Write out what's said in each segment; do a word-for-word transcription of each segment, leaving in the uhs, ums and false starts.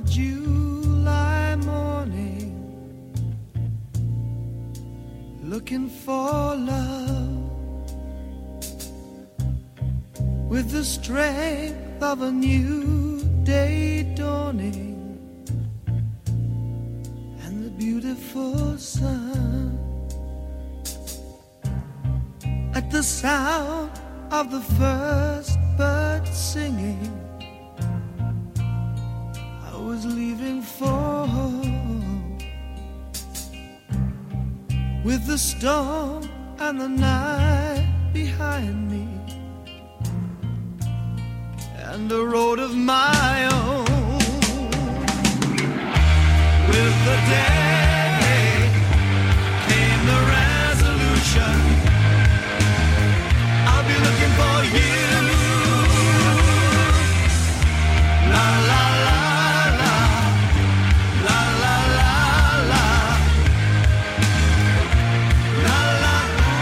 July morning, looking for love with the strength of a new day dawning and the beautiful sun. At the sound of the first bird singing, I was leaving for home with the storm and the night behind me and a road of my own. With the day came the resolution, I'll be looking for you. La la la la, la la la la, la la.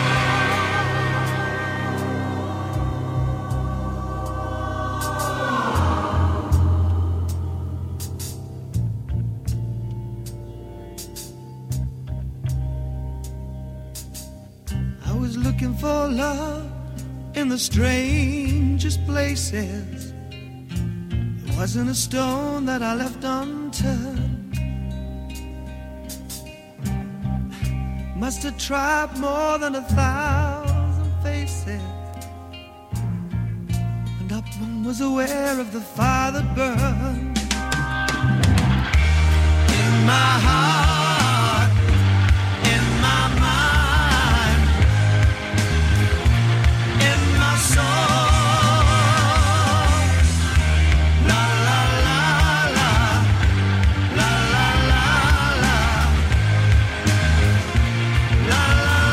I was looking for love in the strangest places. It wasn't a stone that I left unturned. Must have tried more than a thousand faces, and up and was aware of the fire that burned in my heart, in my mind, in my soul. La la la la, la la la la, la la la.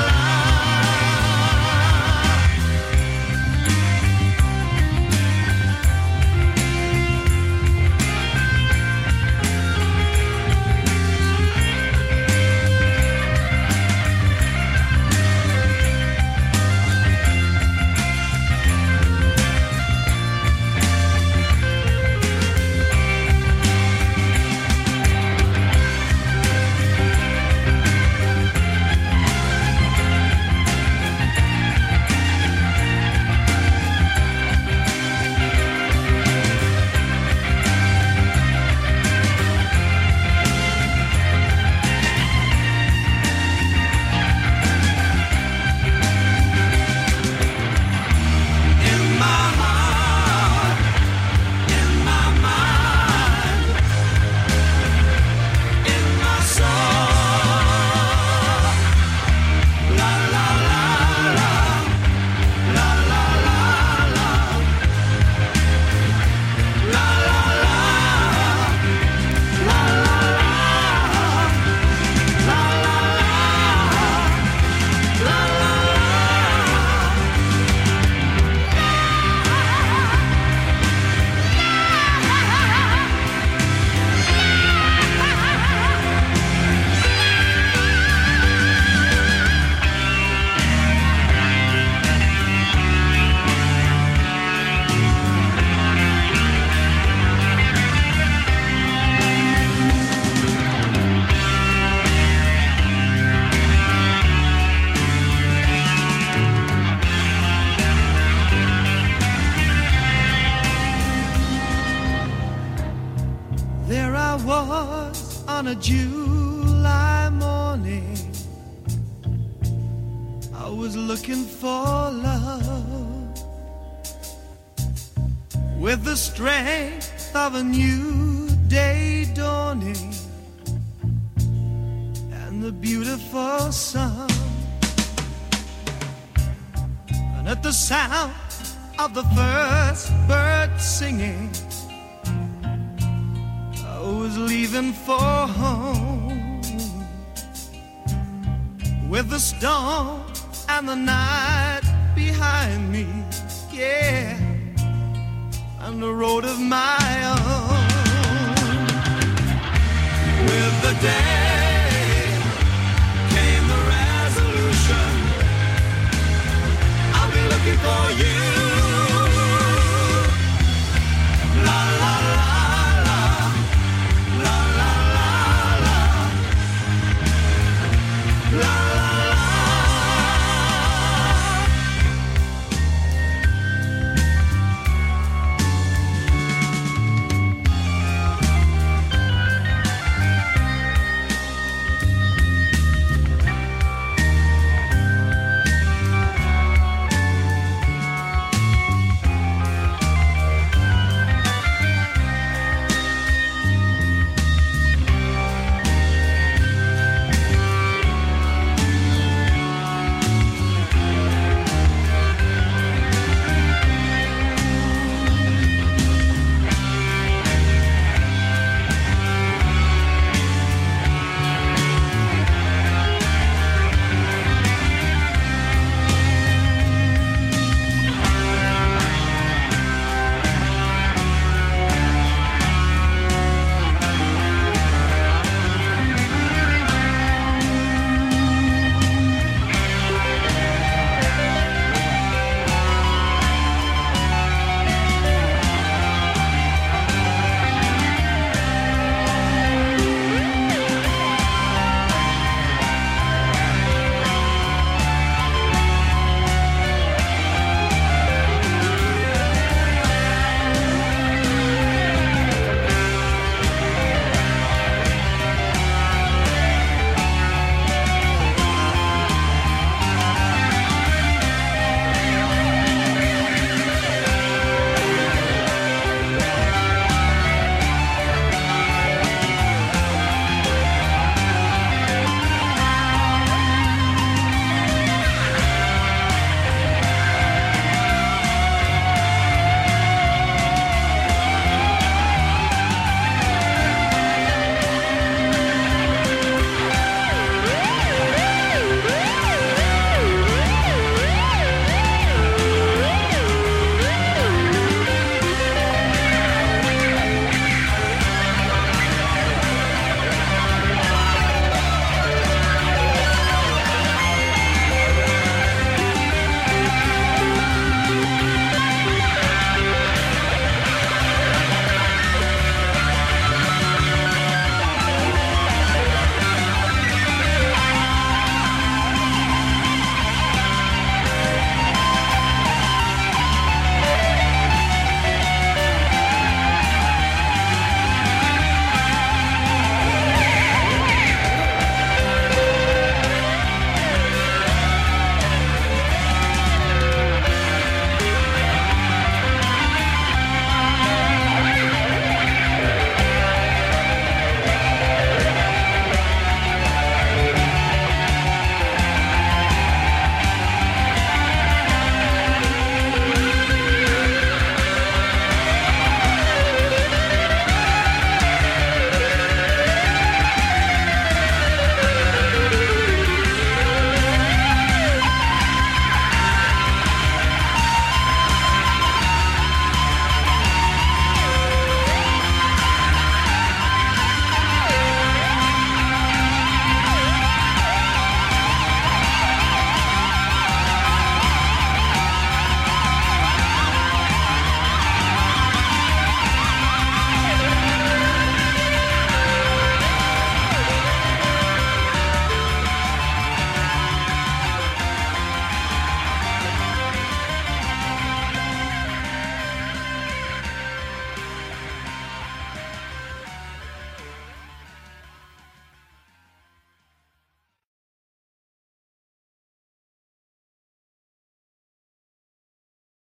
There I was on a July morning, I was looking for love with the strength of a new day dawning and the beautiful sun. And at the sound of the first bird singing, I was leaving for home with the storm and the night behind me, yeah, and the road of my own. With the day